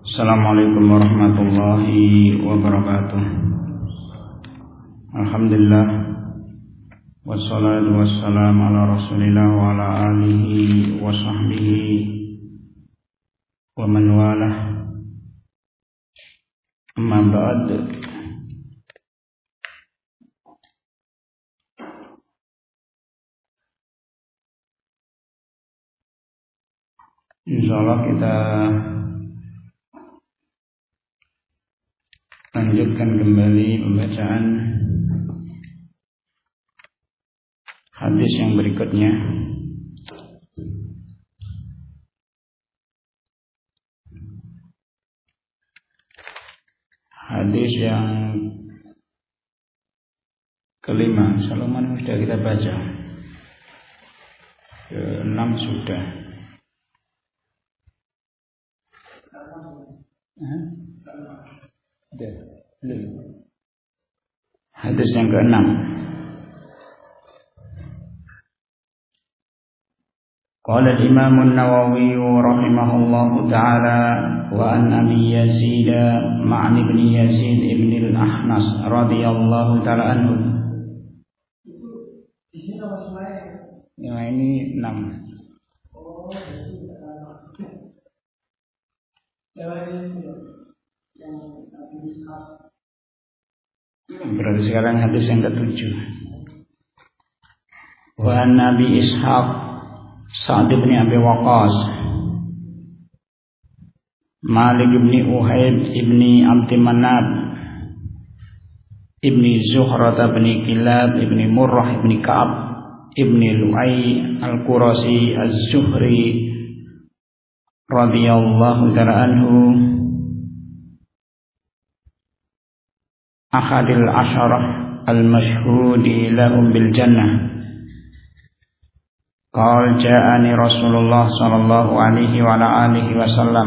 Assalamualaikum warahmatullahi wabarakatuh. Alhamdulillah, wassalatu wassalamu ala rasulillah wa ala alihi wa sahbihi wa man walah. Amma ba'd. Insyaallah kita lanjutkan kembali pembacaan hadis yang berikutnya. Hadis yang kelima, Salman sudah kita baca. Ke-6 sudah. Hadis yang ke-6. Qala al-Imam an-Nawawi rahimahullahu ta'ala wa an Abi Yazid Ma'an ibn Yazid ibn al-Ahnas radhiyallahu ta'ala anhu. Yang ini 6. Berarti sekarang hadis yang ke-7. Wa an Nabi Ishaq Sa'd bin Abi Waqqas Malik bin Uhayb bin Abd Manaf bin Zuhrah bin Kilab bin Murrah bin Ka'ab bin Lu'ay al-Qurasi az-Zuhri radhiyallahu ta'ala anhu, ahadil asyarah al-mashhudi lahum bil jannah. Qala ja'ani Rasulullah sallallahu alaihi wa ala alihi wasallam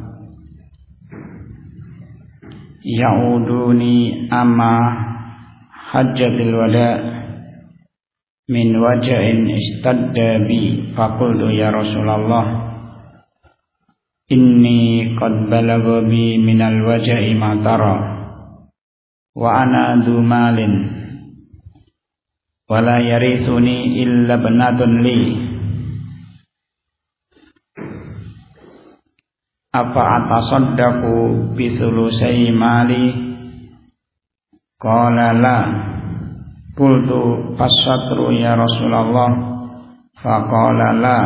ya'uduni amma hajjatil wada min waja'in istadda bi faqultu ya Rasulullah inni qad balagha bi minal waja'i ma tara wa ana du malin wala yarithuni illa banatun li apa atasaddaqu bi thulusai mali qala la qultu fasatru ya Rasulullah faqala la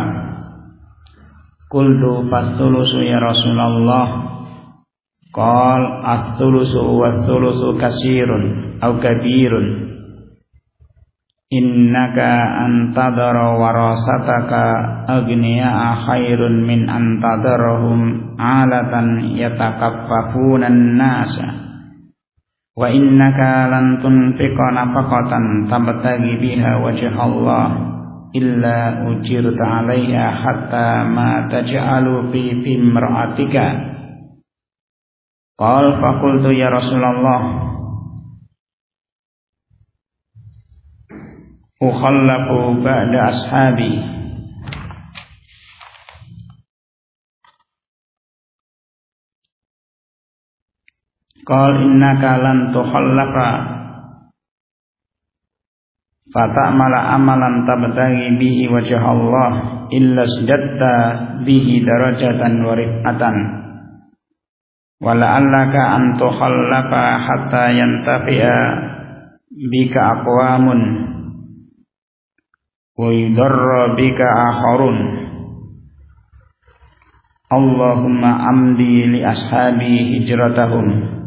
qultu fasthulusu ya Rasulullah qal as-thulusu was-thulusu katsirun aw kabirun innaka antadara warasataka agniya khairun min antadarahum alatan yatakaffafuna an-nasa wa innaka lan tunfiqa nafaqatan tabtaghi biha wajha Allah illa ujirta 'alaiha hatta ma taj'alu fi imra'atika. Qala faqultu ya Rasulullah ukhallafu ba'da ashabi. Qal innaka lan tukhallafa fata'mala amalan tabtaghi bihi wajha Allah illa sadatta bihi darajatan wa rif'atan wa la'allaka an tukhallafa hatta yantafi'a bika aqwamun wa yudarra bika akharun. Allahumma amdi li ashabi hijratahum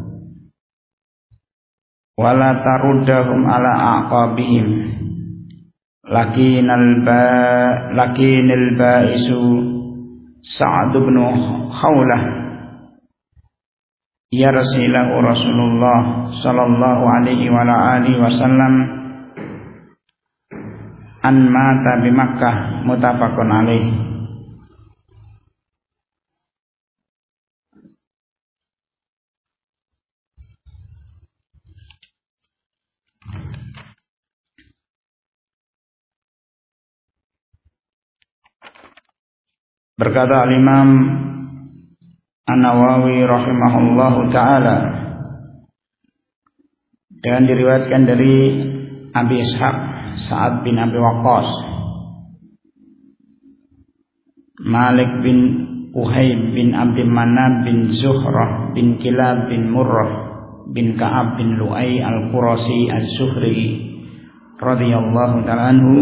wa la taruddahum ala aqabihim lakinal ba'isu Sa'd bin Khawlah yarsilahu Rasulullah sallallahu alaihi wa alihi wasallam an mata bi Makkah muttafaqun alaih. Berkata Al-Imam An-Nawawi rahimahullahu ta'ala, dan diriwayatkan dari Abi Ishaq Sa'ad bin Abi Waqqas, Malik bin Uhayb bin Abdi Manab bin Zuhrah bin Kilab bin Murrah bin Ka'ab bin Lu'ay al-Qurasi az-Zuhri radhiyallahu ta'ala anhu,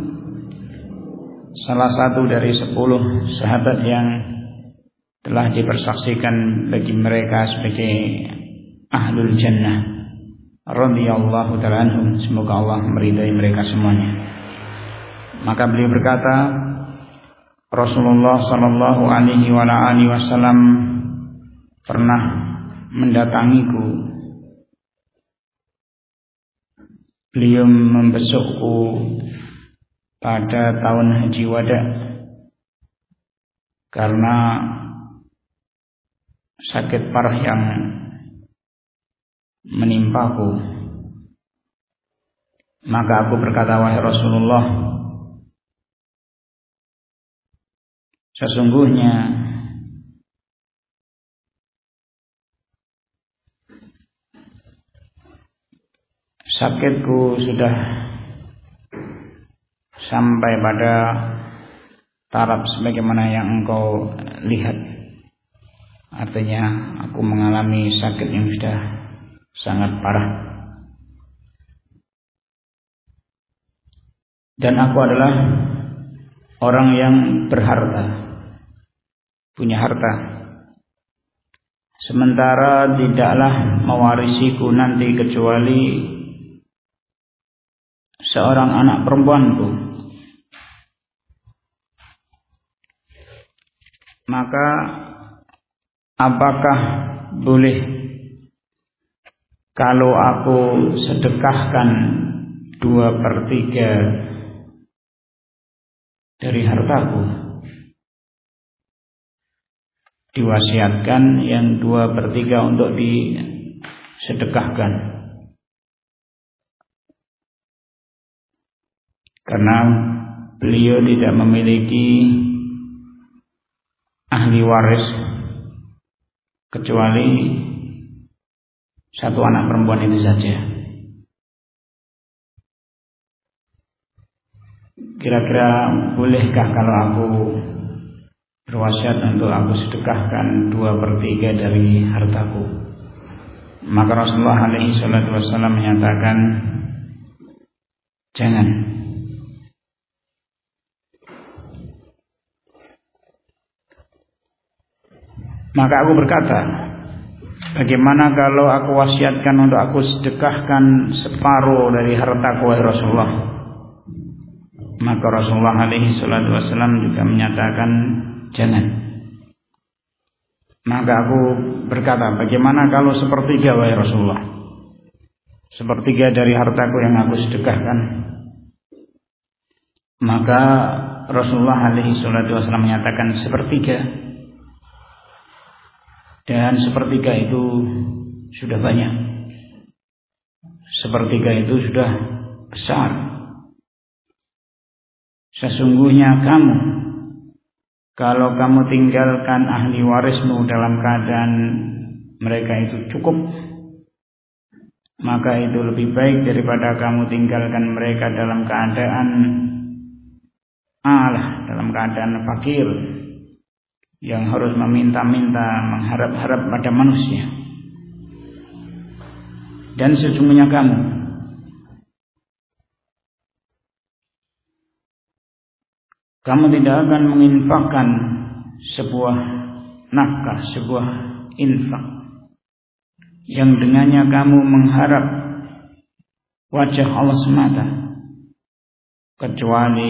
salah satu dari 10 sahabat yang telah dipersaksikan bagi mereka sebagai ahlul jannah radhiyallahu ta'ala anhum. Semoga Allah meridai mereka semuanya. Maka beliau berkata, Rasulullah sallallahu alaihi wasallam pernah mendatangiku. Beliau membesukku pada tahun Haji Wada karena sakit parah yang menimpaku. Maka aku berkata, wahai Rasulullah, sesungguhnya sakitku sudah sampai pada taraf sebagaimana yang engkau lihat. Artinya aku mengalami sakit yang sudah sangat parah. Dan aku adalah orang yang berharta, punya harta. Sementara tidaklah mewarisiku nanti kecuali seorang anak perempuanku. Maka apakah boleh kalau aku sedekahkan 2/3 dari hartaku? Diwasiatkan yang 2/3 untuk disedekahkan, karena beliau tidak memiliki ahli waris kecuali satu anak perempuan itu saja. Kira-kira bolehkah kalau aku berwasiat untuk aku sedekahkan 2/3 dari hartaku? Maka Rasulullah alaihi salatu wasallam menyatakan, jangan. Maka aku berkata, bagaimana kalau aku wasiatkan untuk aku sedekahkan separuh dari hartaku, wahai Rasulullah? Maka Rasulullah alaihi salatu wasallam juga menyatakan, jangan. Maka aku berkata, bagaimana kalau 1/3, wahai Rasulullah? 1/3 dari hartaku yang aku sedekahkan. Maka Rasulullah alaihi salatu wasallam menyatakan 1/3. Dan 1/3 itu sudah banyak. 1/3 itu sudah besar. Sesungguhnya kamu, kalau kamu tinggalkan ahli warismu dalam keadaan mereka itu cukup, maka itu lebih baik daripada kamu tinggalkan mereka dalam keadaan dalam keadaan fakir, yang harus meminta-minta, mengharap-harap pada manusia. Dan sesungguhnya kamu tidak akan menginfakkan sebuah nafkah, sebuah infak yang dengannya kamu mengharap wajah Allah semata, kecuali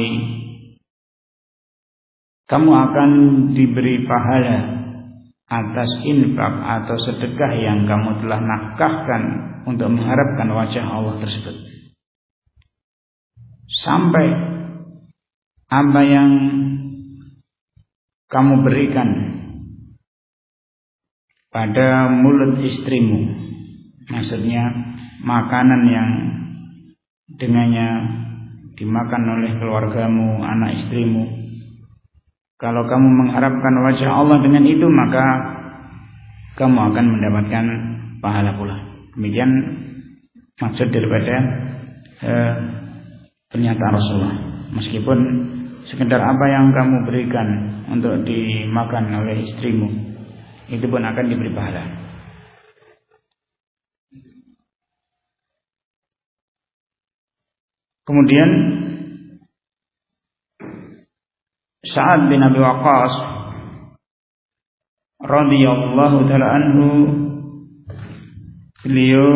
kamu akan diberi pahala atas infak atau sedekah yang kamu telah nafkahkan untuk mengharapkan wajah Allah tersebut. Sampai apa yang kamu berikan pada mulut istrimu, maksudnya makanan yang dengannya dimakan oleh keluargamu, anak istrimu, kalau kamu mengharapkan wajah Allah dengan itu, maka kamu akan mendapatkan pahala pula. Demikian maksud daripada pernyataan Rasulullah. Meskipun sekedar apa yang kamu berikan untuk dimakan oleh istrimu, itu pun akan diberi pahala. Kemudian Sa'ad bin Abi Waqqas radhiyallahu taala anhu, beliau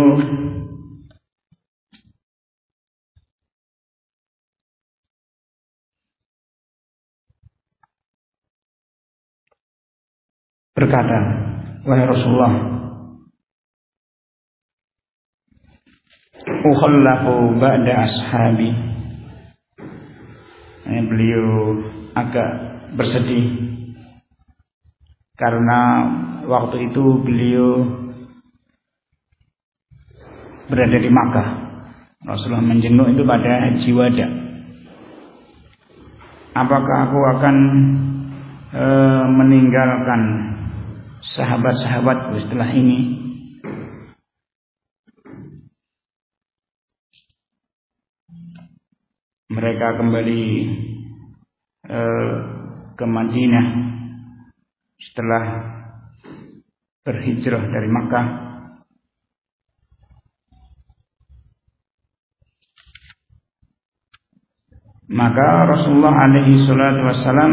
berkata, wahai Rasulullah, ukhallafu ba'da ashabi. Beliau agak bersedih karena waktu itu beliau berada di Makkah. Rasulullah menjenguk itu pada Haji Wada. Apakah aku akan meninggalkan sahabat-sahabatku setelah ini? Mereka kembali ke Madinah setelah berhijrah dari Makkah. Maka Rasulullah alaihi salatu wassalam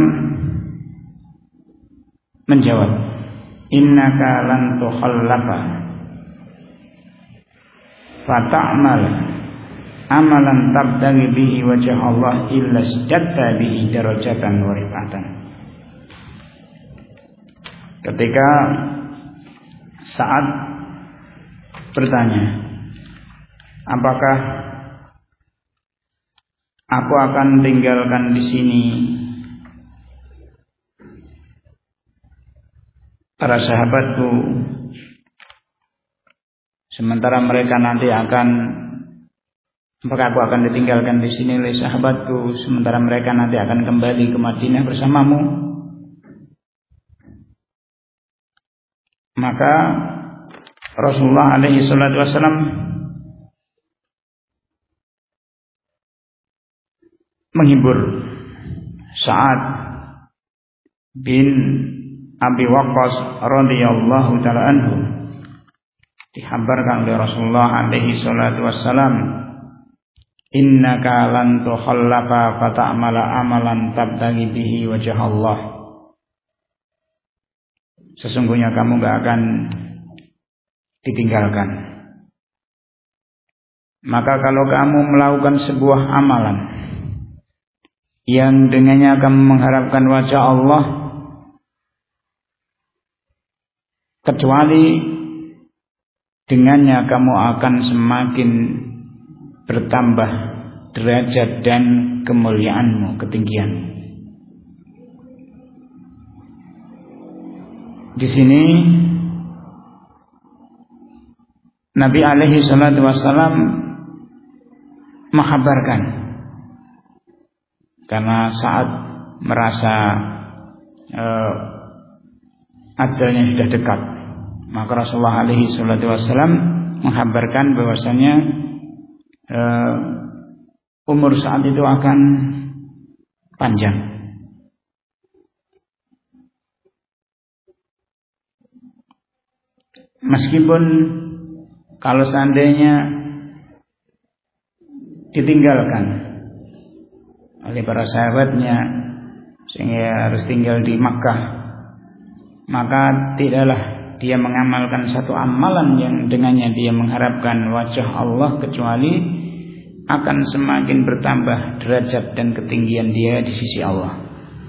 menjawab, innaka lan tukhallafa fata'mal amalan tabtaghi bihi wajh Allah illa sajadta bihi darajatan wa rifatan. Ketika Sa'ad bertanya, apakah aku akan tinggalkan di sini para sahabatku, sementara mereka nanti apakah aku akan ditinggalkan di sini oleh sahabatku, sementara mereka nanti akan kembali ke Madinah bersamamu? Maka Rasulullah alaihi salatu wasallam menghibur Sa'ad bin Abi Waqqas radhiyallahu taala anhu. Dikabarkan oleh Rasulullah alaihi salatu wassalam, innaka lan tukhallafa fata'mala amalan tabtaghi bihi wajh Allah. Sesungguhnya kamu gak akan ditinggalkan. Maka kalau kamu melakukan sebuah amalan yang dengannya kamu mengharapkan wajah Allah, kecuali dengannya kamu akan semakin bertambah derajat dan kemuliaanmu, ketinggianmu. Di sini Nabi alaihi salatu wassalam menghabarkan, karena saat merasa ajalnya sudah dekat, maka Rasulullah alaihi salatu wassalam menghabarkan bahwasanya umur saat itu akan panjang. Meskipun kalau seandainya ditinggalkan oleh para sahabatnya sehingga harus tinggal di Makkah, maka tidaklah dia mengamalkan satu amalan yang dengannya dia mengharapkan wajah Allah, kecuali akan semakin bertambah derajat dan ketinggian dia di sisi Allah.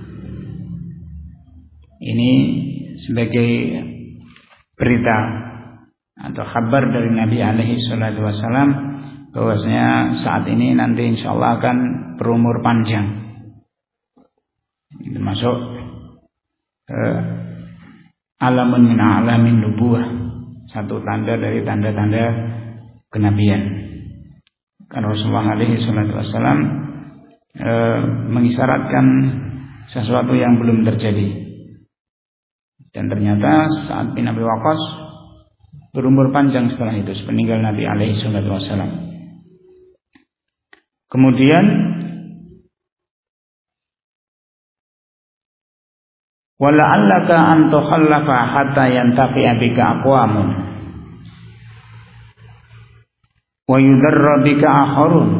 Ini sebagai berita atau kabar dari Nabi alaihi salatu wassalam bahwasanya saat ini nanti insyaallah akan berumur panjang. Itu masuk alamun min alamin nubuwah, satu tanda dari tanda-tanda kenabian. Karena Rasulullah alaihi salatu wassalam mengisyaratkan sesuatu yang belum terjadi. Dan ternyata Sa'ad bin Abi Waqqas berumur panjang setelah itu, sepeninggal Nabi alaihi salatu wassalam. Kemudian wala'allaka an tukhallafa hatta yantafi'a bika aqwamun wa yudarra bika akharun.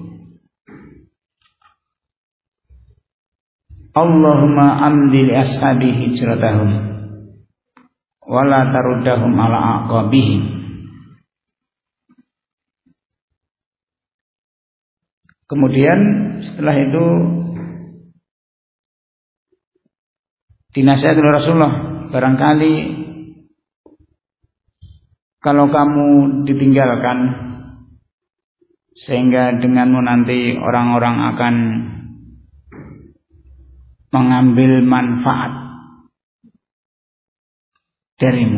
Allahumma amdi li ashabi hijratahum wa la taruddahum ala aqabihim. Kemudian setelah itu dinasihati oleh Rasulullah, barangkali kalau kamu ditinggalkan sehingga denganmu nanti orang-orang akan mengambil manfaat darimu,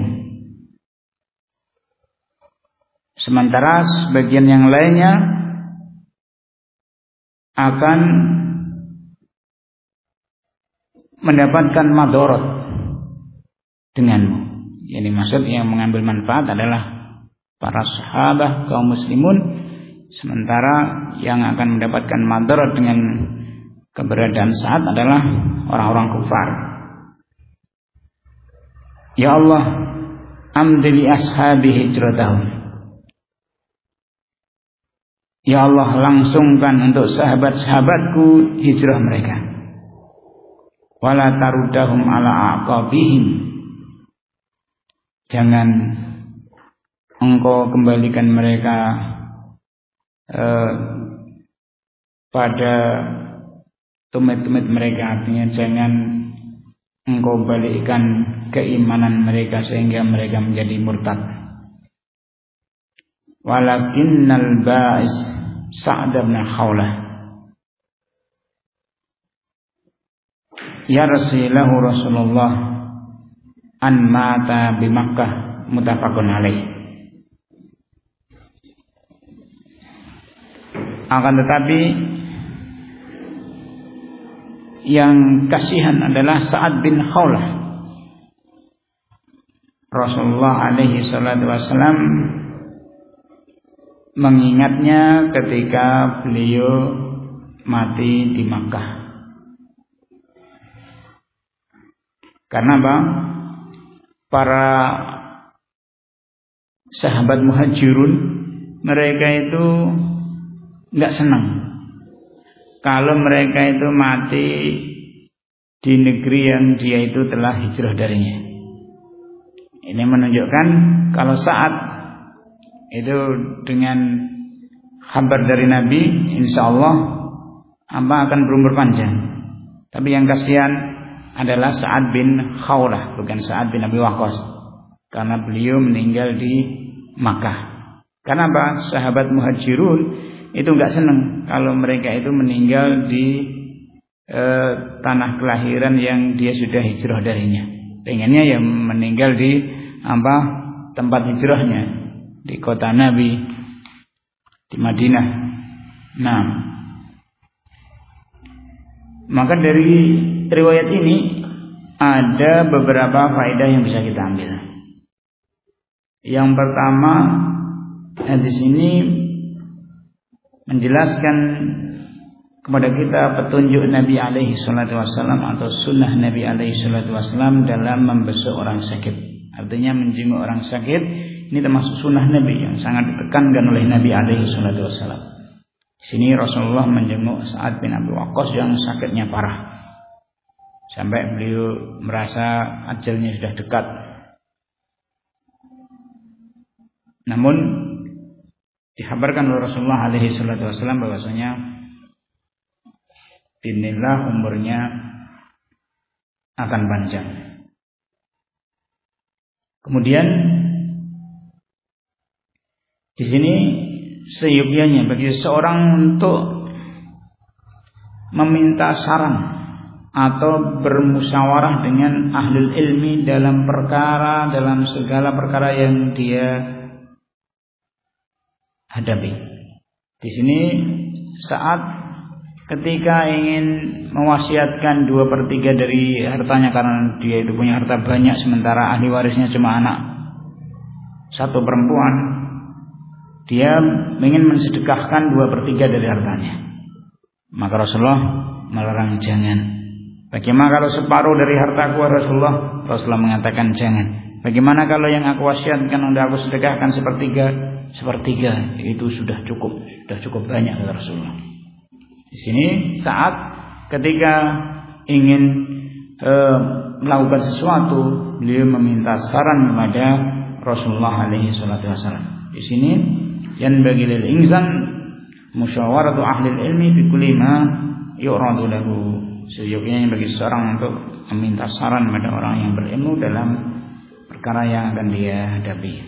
sementara sebagian yang lainnya akan mendapatkan madorot denganmu. Jadi maksud yang mengambil manfaat adalah para sahabat kaum muslimun, sementara yang akan mendapatkan madorot dengan keberadaan Sa'ad adalah orang-orang kufar. Ya Allah, amdi li ashabi hijratahum. Ya Allah, langsungkan untuk sahabat-sahabatku hijrah mereka. Wala tarudahum ala aqabihim. Jangan engkau kembalikan mereka pada tumit-tumit mereka, artinya jangan engkau balikkan keimanan mereka sehingga mereka menjadi murtad. Walakinnal ba'is Sa'd bin Khawlah yarsi lahu Rasulullah an mata bi Makkah, muttafaqun alaih. Akan tetapi yang kasihan adalah Sa'ad bin Khawlah. Rasulullah alaihi salatu wassalam mengingatnya ketika beliau mati di Makkah. Karena apa? Para sahabat muhajirun mereka itu enggak senang kalau mereka itu mati di negeri yang dia itu telah hijrah darinya. Ini menunjukkan kalau saat itu dengan kabar dari Nabi, insya Allah hamba akan berumur panjang. Tapi yang kasihan adalah Sa'ad bin Khawlah, bukan Sa'ad bin Abi Waqqas, karena beliau meninggal di Makkah. Karena apa? Sahabat muhajirun itu enggak senang kalau mereka itu meninggal di tanah kelahiran yang dia sudah hijrah darinya. Pengennya yang meninggal di tempat hijrahnya, di kota Nabi, di Madinah. Nah, maka dari riwayat ini ada beberapa faedah yang bisa kita ambil. Yang pertama, hadis ini menjelaskan kepada kita petunjuk Nabi alaihi salatu wasallam atau sunnah Nabi alaihi salatu wasallam dalam membesuk orang sakit. Artinya menjenguk orang sakit ini termasuk sunnah Nabi yang sangat ditekankan oleh Nabi alaihi salatu wasallam. Sini Rasulullah menjenguk Sa'ad bin Abi Waqqas yang sakitnya parah, sampai beliau merasa ajalnya sudah dekat. Namun dikabarkan oleh Rasulullah alaihi salatu wasallam bahwasanya binillah umurnya akan panjang. Kemudian di sini seyogyanya bagi seorang untuk meminta saran atau bermusyawarah dengan ahlul ilmi dalam segala perkara yang dia hadapi. Di sini saat ketika ingin mewasiatkan 2/3 dari hartanya karena dia itu punya harta banyak sementara ahli warisnya cuma anak satu perempuan, dia ingin mensedekahkan 2/3 dari hartanya. Maka Rasulullah melarang jangan. Bagaimana kalau separuh dari hartaku Rasulullah? Rasulullah mengatakan jangan. Bagaimana kalau yang aku wasiatkan untuk aku sedekahkan sepertiga itu sudah cukup banyak kata Rasulullah. Di sini saat ketika ingin melakukan sesuatu, beliau meminta saran kepada Rasulullah alaihi salatu wasallam. Di sini yang bagi lil insan musyawaratu ahli ilmi fi kulli ma yuradu lahu. Seyogyanya bagi seorang untuk meminta saran kepada orang yang berilmu dalam perkara yang akan dia hadapi.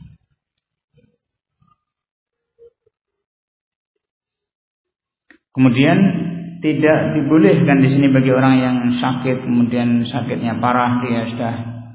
Kemudian tidak dibolehkan di sini bagi orang yang sakit, kemudian sakitnya parah, dia sudah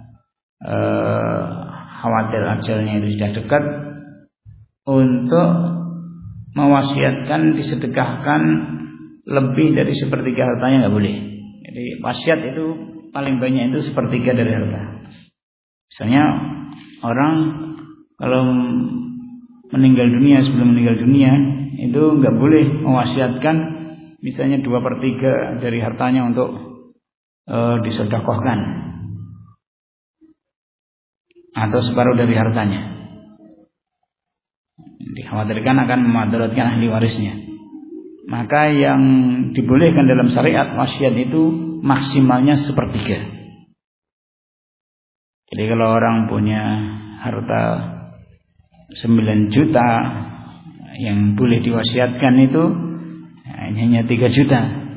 khawatir ajalnya itu sudah dekat, untuk mewasiatkan disedekahkan lebih dari 1/3 hartanya, nggak boleh. Jadi wasiat itu paling banyak itu 1/3 dari harta. Misalnya orang kalau meninggal dunia, sebelum meninggal dunia itu nggak boleh mewasiatkan misalnya 2/3 dari hartanya untuk disedekahkan atau separuh dari hartanya. Dikhawatirkan akan memudaratkan ahli warisnya. Maka yang dibolehkan dalam syariat wasiat itu maksimalnya 1/3. Jadi kalau orang punya harta 9 juta, yang boleh diwasiatkan itu hanya 3 juta.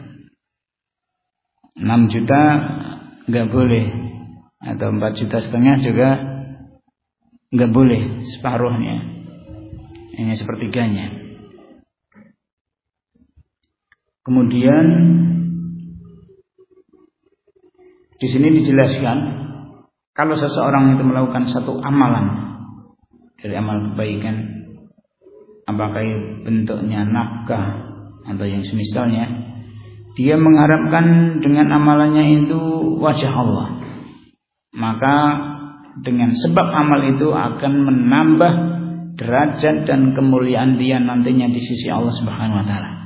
6 juta enggak boleh, atau 4,5 juta juga enggak boleh, separuhnya, hanya 1/3. Kemudian di sini dijelaskan kalau seseorang itu melakukan satu amalan dari amal kebaikan, apakah bentuknya nafkah atau yang semisalnya, dia mengharapkan dengan amalannya itu wajah Allah, maka dengan sebab amal itu akan menambah derajat dan kemuliaan dia nantinya di sisi Allah Subhanahu wa taala.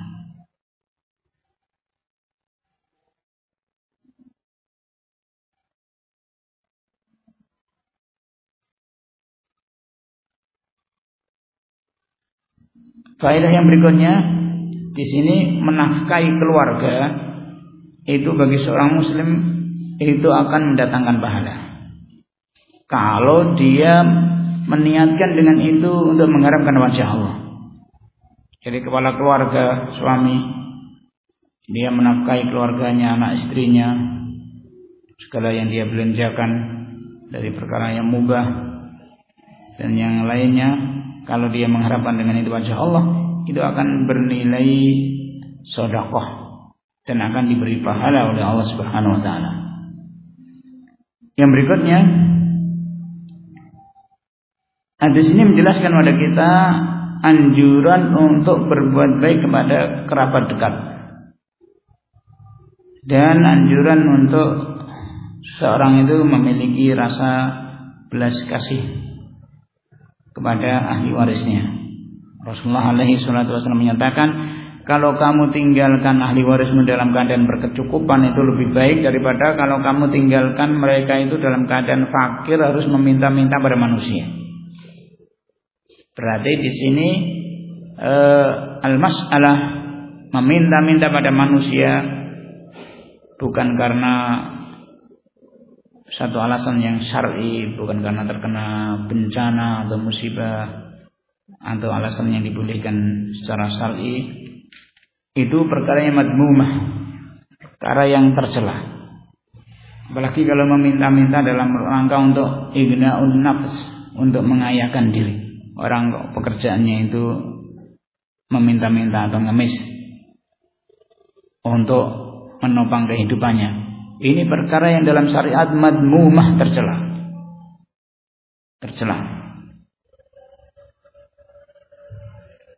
Faedah yang berikutnya di sini, menafkahi keluarga itu bagi seorang muslim itu akan mendatangkan pahala kalau dia meniatkan dengan itu untuk mengharapkan wajah Allah. Jadi kepala keluarga, suami, dia menafkahi keluarganya, anak istrinya, segala yang dia belanjakan dari perkara yang mubah dan yang lainnya, kalau dia mengharapkan dengan itu wajah Allah, itu akan bernilai sedekah dan akan diberi pahala oleh Allah Subhanahu wa taala. Yang berikutnya, hadis ini menjelaskan kepada kita anjuran untuk berbuat baik kepada kerabat dekat dan anjuran untuk seorang itu memiliki rasa belas kasih kepada ahli warisnya. Rasulullah alaihi salatu wasallam menyatakan, kalau kamu tinggalkan ahli warismu dalam keadaan berkecukupan itu lebih baik daripada kalau kamu tinggalkan mereka itu dalam keadaan fakir harus meminta-minta pada manusia. Berarti di sini al-mas'alah meminta-minta pada manusia bukan karena satu alasan yang syar'i, bukan karena terkena bencana atau musibah atau alasan yang dibolehkan secara syar'i, itu perkara yang madmumah, perkara yang tercela. Apalagi kalau meminta-minta dalam rangka untuk ighna'un nafs, untuk mengayakan diri. Orang pekerjaannya itu meminta-minta atau ngemis untuk menopang kehidupannya. Ini perkara yang dalam syariat madmumah, tercela.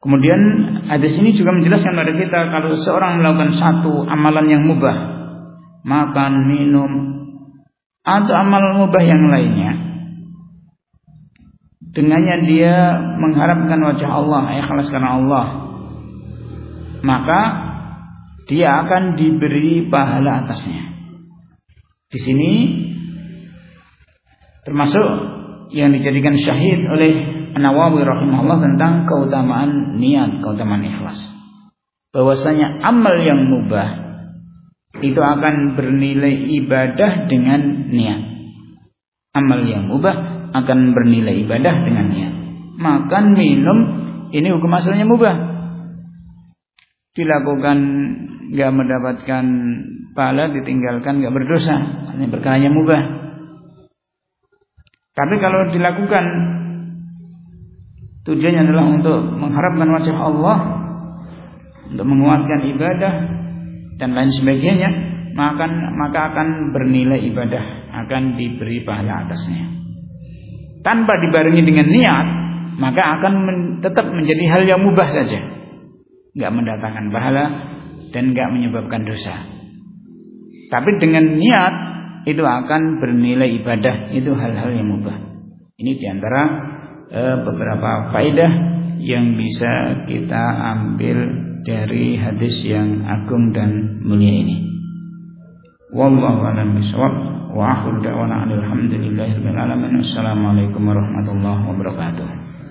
Kemudian hadis ini juga menjelaskan kepada kita kalau seorang melakukan satu amalan yang mubah, makan, minum, atau amal mubah yang lainnya, dengannya dia mengharapkan wajah Allah, ikhlas karena Allah, maka dia akan diberi pahala atasnya. Di sini termasuk yang dijadikan syahid oleh An-Nawawi rahimahullah tentang keutamaan niat, keutamaan ikhlas. Bahwasanya amal yang mubah itu akan bernilai ibadah dengan niat. Amal yang mubah akan bernilai ibadah dengan niat. Makan, minum, ini hukum asalnya mubah. Dilakukan enggak mendapatkan pahala, ditinggalkan enggak berdosa. Ini perkaranya mubah. Tapi kalau dilakukan tujuannya adalah untuk mengharapkan wajah Allah, untuk menguatkan ibadah dan lain sebagainya, maka akan bernilai ibadah, akan diberi pahala atasnya. Tanpa dibarengi dengan niat, maka akan tetap menjadi hal yang mubah saja, enggak mendatangkan pahala dan enggak menyebabkan dosa. Tapi dengan niat itu akan bernilai ibadah, itu hal-hal yang mubah. Ini diantara beberapa faedah yang bisa kita ambil dari hadis yang agung dan mulia ini. Wallahu a'lam bishawab. Wa akhiru da'wana alhamdulillahirabbil alamin. Assalamualaikum warahmatullahi wabarakatuh.